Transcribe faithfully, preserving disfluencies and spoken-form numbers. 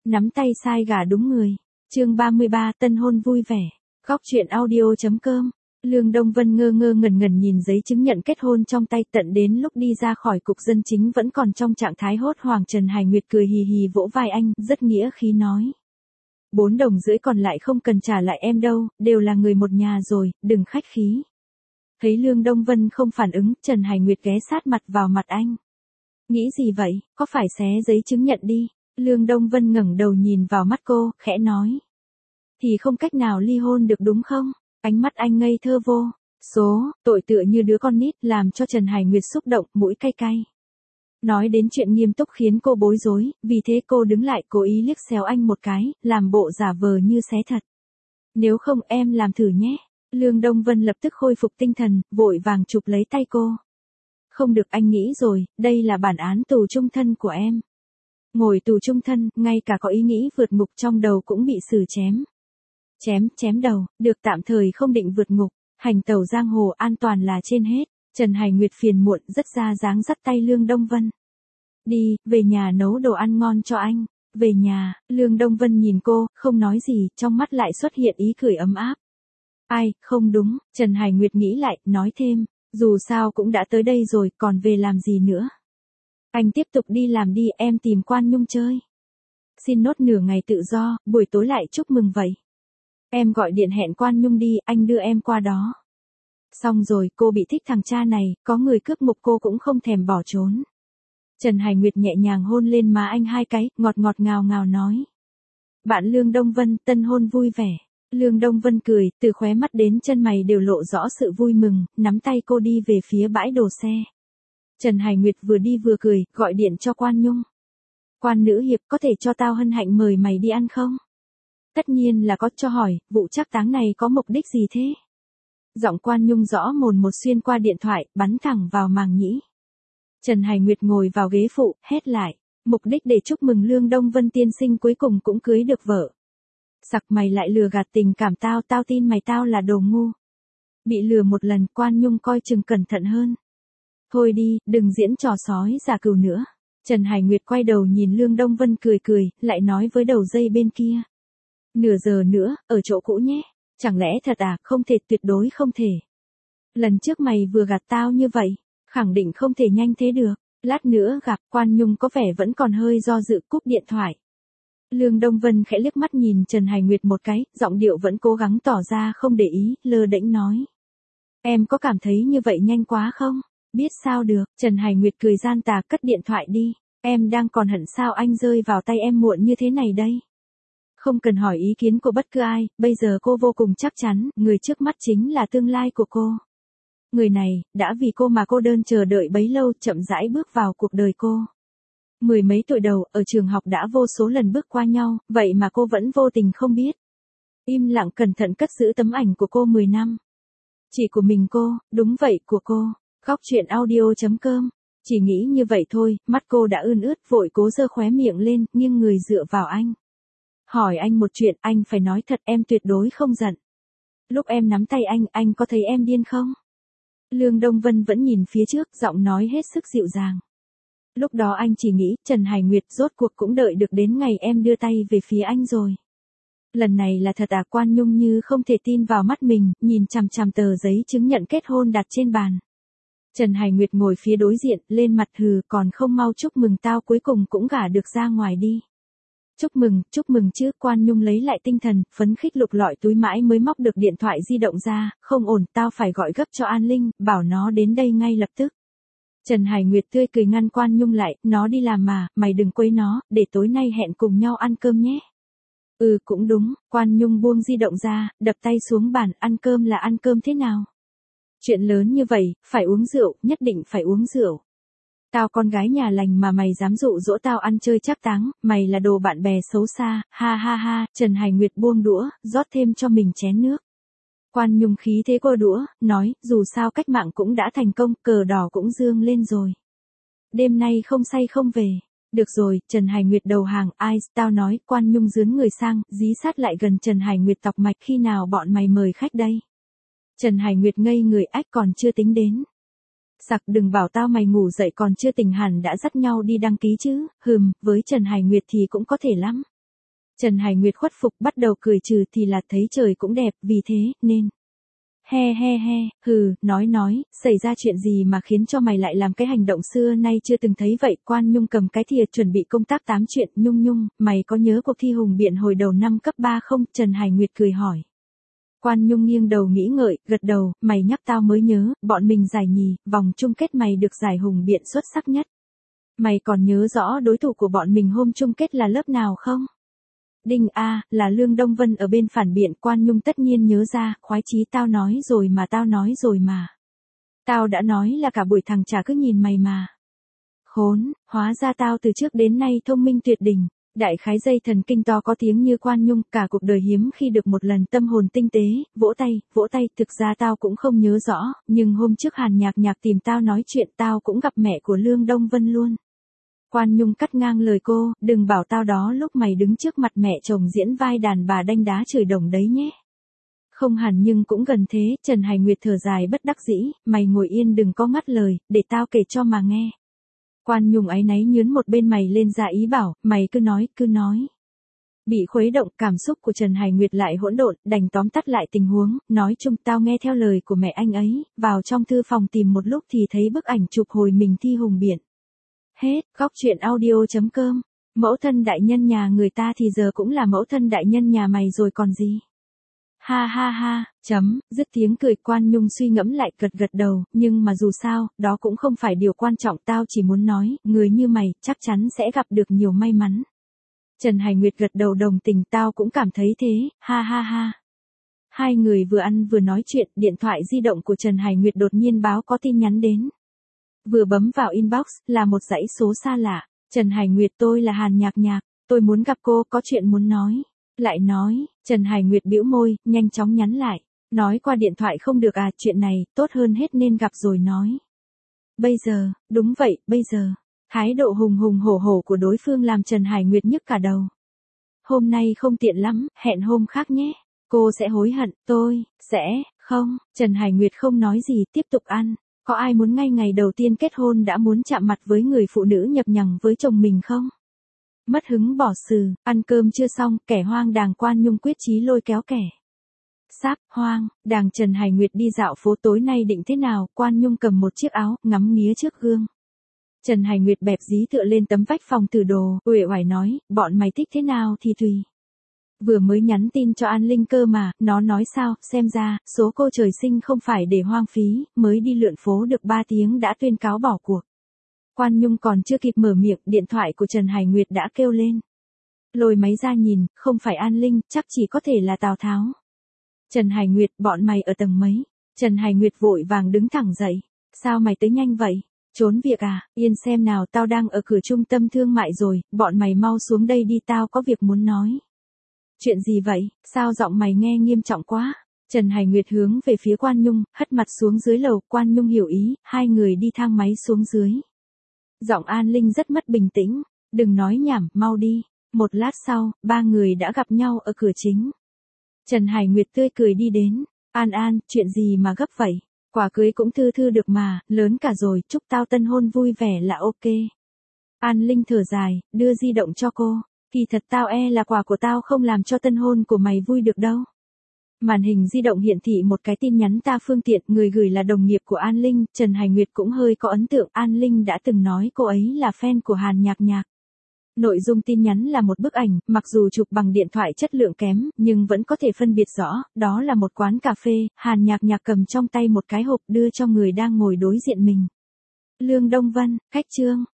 Nắm tay sai gà đúng người. Chương ba mươi ba, tân hôn vui vẻ. Góc truyện audio chấm com. Lương Đông Vân ngơ ngơ ngẩn ngẩn nhìn giấy chứng nhận kết hôn trong tay, tận đến lúc đi ra khỏi cục dân chính vẫn còn trong trạng thái hốt hoảng. Trần Hải Nguyệt cười hì hì vỗ vai anh, rất nghĩa khí nói. Bốn đồng rưỡi còn lại không cần trả lại em đâu, đều là người một nhà rồi, đừng khách khí. Thấy Lương Đông Vân không phản ứng, Trần Hải Nguyệt ghé sát mặt vào mặt anh. Nghĩ gì vậy, có phải xé giấy chứng nhận đi? Lương Đông Vân ngẩng đầu nhìn vào mắt cô, khẽ nói. Thì không cách nào ly hôn được đúng không? Ánh mắt anh ngây thơ vô số, tội tựa như đứa con nít, làm cho Trần Hải Nguyệt xúc động, mũi cay cay. Nói đến chuyện nghiêm túc khiến cô bối rối, vì thế cô đứng lại cố ý liếc xéo anh một cái, làm bộ giả vờ như xé thật. Nếu không em làm thử nhé. Lương Đông Vân lập tức khôi phục tinh thần, vội vàng chụp lấy tay cô. Không được, anh nghĩ rồi, đây là bản án tù chung thân của em. Ngồi tù chung thân, ngay cả có ý nghĩ vượt ngục trong đầu cũng bị xử chém. Chém, chém đầu, được tạm thời không định vượt ngục, hành tẩu giang hồ an toàn là trên hết. Trần Hải Nguyệt phiền muộn rất ra dáng dắt tay Lương Đông Vân. Đi, về nhà nấu đồ ăn ngon cho anh. Về nhà, Lương Đông Vân nhìn cô, không nói gì, trong mắt lại xuất hiện ý cười ấm áp. Ai, không đúng, Trần Hải Nguyệt nghĩ lại, nói thêm, dù sao cũng đã tới đây rồi, còn về làm gì nữa. Anh tiếp tục đi làm đi, em tìm Quan Nhung chơi. Xin nốt nửa ngày tự do, buổi tối lại chúc mừng vậy. Em gọi điện hẹn Quan Nhung đi, anh đưa em qua đó. Xong rồi, cô bị thích thằng cha này, có người cướp mục cô cũng không thèm bỏ trốn. Trần Hải Nguyệt nhẹ nhàng hôn lên má anh hai cái, ngọt ngọt ngào ngào nói. Bạn Lương Đông Vân, tân hôn vui vẻ. Lương Đông Vân cười, từ khóe mắt đến chân mày đều lộ rõ sự vui mừng, nắm tay cô đi về phía bãi đổ xe. Trần Hải Nguyệt vừa đi vừa cười, gọi điện cho Quan Nhung. Quan nữ hiệp, có thể cho tao hân hạnh mời mày đi ăn không? Tất nhiên là có, cho hỏi, vụ trác táng này có mục đích gì thế? Giọng Quan Nhung rõ mồn một xuyên qua điện thoại, bắn thẳng vào màng nhĩ. Trần Hải Nguyệt ngồi vào ghế phụ, hét lại, mục đích để chúc mừng Lương Đông Vân tiên sinh cuối cùng cũng cưới được vợ. Sặc, mày lại lừa gạt tình cảm tao, tao tin mày, tao là đồ ngu. Bị lừa một lần, Quan Nhung coi chừng cẩn thận hơn. Thôi đi, đừng diễn trò sói giả cừu nữa. Trần Hải Nguyệt quay đầu nhìn Lương Đông Vân cười cười, lại nói với đầu dây bên kia. Nửa giờ nữa, ở chỗ cũ nhé. Chẳng lẽ thật à, không thể, tuyệt đối không thể. Lần trước mày vừa gạt tao như vậy, khẳng định không thể nhanh thế được. Lát nữa gặp, Quan Nhung có vẻ vẫn còn hơi do dự, cúp điện thoại. Lương Đông Vân khẽ liếc mắt nhìn Trần Hải Nguyệt một cái, giọng điệu vẫn cố gắng tỏ ra không để ý, lơ đễnh nói. Em có cảm thấy như vậy nhanh quá không? Biết sao được, Trần Hải Nguyệt cười gian tà, cất điện thoại đi. Em đang còn hận sao anh rơi vào tay em muộn như thế này đây? Không cần hỏi ý kiến của bất cứ ai, bây giờ cô vô cùng chắc chắn, người trước mắt chính là tương lai của cô. Người này, đã vì cô mà cô đơn chờ đợi bấy lâu, chậm rãi bước vào cuộc đời cô. Mười mấy tuổi đầu, ở trường học đã vô số lần bước qua nhau, vậy mà cô vẫn vô tình không biết. Im lặng cẩn thận cất giữ tấm ảnh của cô mười năm. Chỉ của mình cô, đúng vậy, của cô. Góc truyện audio chấm com. Chỉ nghĩ như vậy thôi, mắt cô đã ươn ướt, vội cố giơ khóe miệng lên, nghiêng người dựa vào anh. Hỏi anh một chuyện, anh phải nói thật, em tuyệt đối không giận. Lúc em nắm tay anh, anh có thấy em điên không? Lương Đông Vân vẫn nhìn phía trước, giọng nói hết sức dịu dàng. Lúc đó anh chỉ nghĩ, Trần Hải Nguyệt rốt cuộc cũng đợi được đến ngày em đưa tay về phía anh rồi. Lần này là thật à? Quan Nhung như không thể tin vào mắt mình, nhìn chằm chằm tờ giấy chứng nhận kết hôn đặt trên bàn. Trần Hải Nguyệt ngồi phía đối diện, lên mặt hừ, còn không mau chúc mừng tao cuối cùng cũng gả được ra ngoài đi. Chúc mừng, chúc mừng chứ. Quan Nhung lấy lại tinh thần, phấn khích lục lọi túi mãi mới móc được điện thoại di động ra, không ổn, tao phải gọi gấp cho An Linh, bảo nó đến đây ngay lập tức. Trần Hải Nguyệt tươi cười ngăn Quan Nhung lại, nó đi làm mà, mày đừng quấy nó, để tối nay hẹn cùng nhau ăn cơm nhé. Ừ cũng đúng, Quan Nhung buông di động ra, đập tay xuống bàn, ăn cơm là ăn cơm thế nào? Chuyện lớn như vậy, phải uống rượu, nhất định phải uống rượu. Tao con gái nhà lành mà mày dám dụ dỗ tao ăn chơi trác táng, mày là đồ bạn bè xấu xa, ha ha ha. Trần Hải Nguyệt buông đũa, rót thêm cho mình chén nước. Quan Nhung khí thế cô đũa, nói, dù sao cách mạng cũng đã thành công, cờ đỏ cũng dương lên rồi. Đêm nay không say không về. Được rồi, Trần Hải Nguyệt đầu hàng, ai, tao nói. Quan Nhung dướn người sang, dí sát lại gần Trần Hải Nguyệt, tọc mạch, khi nào bọn mày mời khách đây? Trần Hải Nguyệt ngây người, ách, còn chưa tính đến. Sặc, đừng bảo tao mày ngủ dậy còn chưa tỉnh hẳn đã dắt nhau đi đăng ký chứ. Hừm, với Trần Hải Nguyệt thì cũng có thể lắm. Trần Hải Nguyệt khuất phục bắt đầu cười trừ thì là thấy trời cũng đẹp, vì thế, nên. He he he, hừ, nói nói, xảy ra chuyện gì mà khiến cho mày lại làm cái hành động xưa nay chưa từng thấy vậy. Quan Nhung cầm cái thìa chuẩn bị công tác tám chuyện. Nhung Nhung, mày có nhớ cuộc thi hùng biện hồi đầu năm cấp ba không? Trần Hải Nguyệt cười hỏi. Quan Nhung nghiêng đầu nghĩ ngợi, gật đầu, mày nhắc tao mới nhớ, bọn mình giải nhì, vòng chung kết mày được giải hùng biện xuất sắc nhất. Mày còn nhớ rõ đối thủ của bọn mình hôm chung kết là lớp nào không? Đinh a, là Lương Đông Vân ở bên phản biện. Quan Nhung tất nhiên nhớ ra, khoái chí, tao nói rồi mà tao nói rồi mà. Tao đã nói là cả buổi thằng chả cứ nhìn mày mà. Khốn, hóa ra tao từ trước đến nay thông minh tuyệt đỉnh. Đại khái dây thần kinh to có tiếng như Quan Nhung, cả cuộc đời hiếm khi được một lần tâm hồn tinh tế, vỗ tay, vỗ tay, thực ra tao cũng không nhớ rõ, nhưng hôm trước Hàn Nhạc Nhạc tìm tao nói chuyện tao cũng gặp mẹ của Lương Đông Vân luôn. Quan Nhung cắt ngang lời cô, đừng bảo tao đó lúc mày đứng trước mặt mẹ chồng diễn vai đàn bà đanh đá chửi đồng đấy nhé. Không hẳn nhưng cũng gần thế. Trần Hải Nguyệt thở dài bất đắc dĩ, mày ngồi yên đừng có ngắt lời, để tao kể cho mà nghe. Quan Nhung áy náy nhướn một bên mày lên ra ý bảo, mày cứ nói, cứ nói. Bị khuấy động, cảm xúc của Trần Hải Nguyệt lại hỗn độn, đành tóm tắt lại tình huống, nói chung tao nghe theo lời của mẹ anh ấy, vào trong thư phòng tìm một lúc thì thấy bức ảnh chụp hồi mình thi hùng biện. Hết, góc truyện audio chấm com. Mẫu thân đại nhân nhà người ta thì giờ cũng là mẫu thân đại nhân nhà mày rồi còn gì. Ha ha ha, chấm, dứt tiếng cười. Quan Nhung suy ngẫm lại gật gật đầu, nhưng mà dù sao, đó cũng không phải điều quan trọng. Tao chỉ muốn nói, người như mày, chắc chắn sẽ gặp được nhiều may mắn. Trần Hải Nguyệt gật đầu đồng tình, tao cũng cảm thấy thế, ha ha ha. Hai người vừa ăn vừa nói chuyện, điện thoại di động của Trần Hải Nguyệt đột nhiên báo có tin nhắn đến. Vừa bấm vào inbox, là một dãy số xa lạ. Trần Hải Nguyệt, tôi là Hàn Nhạc Nhạc, tôi muốn gặp cô, có chuyện muốn nói. Lại nói, Trần Hải Nguyệt bĩu môi, nhanh chóng nhắn lại. Nói qua điện thoại không được à, chuyện này, tốt hơn hết nên gặp rồi nói. Bây giờ, đúng vậy, bây giờ. Thái độ hùng hùng hổ hổ của đối phương làm Trần Hải Nguyệt nhức cả đầu. Hôm nay không tiện lắm, hẹn hôm khác nhé. Cô sẽ hối hận, tôi, sẽ, không. Trần Hải Nguyệt không nói gì, tiếp tục ăn. Có ai muốn ngay ngày đầu tiên kết hôn đã muốn chạm mặt với người phụ nữ nhập nhằng với chồng mình không? Mất hứng bỏ sừ, ăn cơm chưa xong, kẻ hoang đàng. Quan Nhung quyết chí lôi kéo kẻ sáp hoang đàng. Trần Hải Nguyệt đi dạo phố tối nay định thế nào? Quan Nhung cầm một chiếc áo, ngắm nghía trước gương. Trần Hải Nguyệt bẹp dí tựa lên tấm vách phòng thử đồ, uể oải nói, bọn mày thích thế nào thì tùy. Vừa mới nhắn tin cho An Linh cơ mà, nó nói sao, xem ra, số cô trời sinh không phải để hoang phí, mới đi lượn phố được ba tiếng đã tuyên cáo bỏ cuộc. Quan Nhung còn chưa kịp mở miệng, điện thoại của Trần Hải Nguyệt đã kêu lên. Lôi máy ra nhìn, không phải An Linh, chắc chỉ có thể là Tào Tháo. Trần Hải Nguyệt, bọn mày ở tầng mấy? Trần Hải Nguyệt vội vàng đứng thẳng dậy. Sao mày tới nhanh vậy? Trốn việc à? Yên xem nào, tao đang ở cửa trung tâm thương mại rồi, bọn mày mau xuống đây đi, tao có việc muốn nói. Chuyện gì vậy? Sao giọng mày nghe nghiêm trọng quá? Trần Hải Nguyệt hướng về phía Quan Nhung, hất mặt xuống dưới lầu. Quan Nhung hiểu ý, hai người đi thang máy xuống dưới. Giọng An Linh rất mất bình tĩnh. Đừng nói nhảm, mau đi. Một lát sau, ba người đã gặp nhau ở cửa chính. Trần Hải Nguyệt tươi cười đi đến. An An, chuyện gì mà gấp vậy? Quả cưới cũng thư thư được mà, lớn cả rồi, chúc tao tân hôn vui vẻ là ok. An Linh thở dài, đưa di động cho cô. Kỳ thật tao e là quà của tao không làm cho tân hôn của mày vui được đâu. Màn hình di động hiển thị một cái tin nhắn ta phương tiện, người gửi là đồng nghiệp của An Linh. Trần Hải Nguyệt cũng hơi có ấn tượng, An Linh đã từng nói cô ấy là fan của Hàn Nhạc Nhạc. Nội dung tin nhắn là một bức ảnh, mặc dù chụp bằng điện thoại chất lượng kém, nhưng vẫn có thể phân biệt rõ, đó là một quán cà phê, Hàn Nhạc Nhạc cầm trong tay một cái hộp đưa cho người đang ngồi đối diện mình. Lương Đông Vân, khách Trương.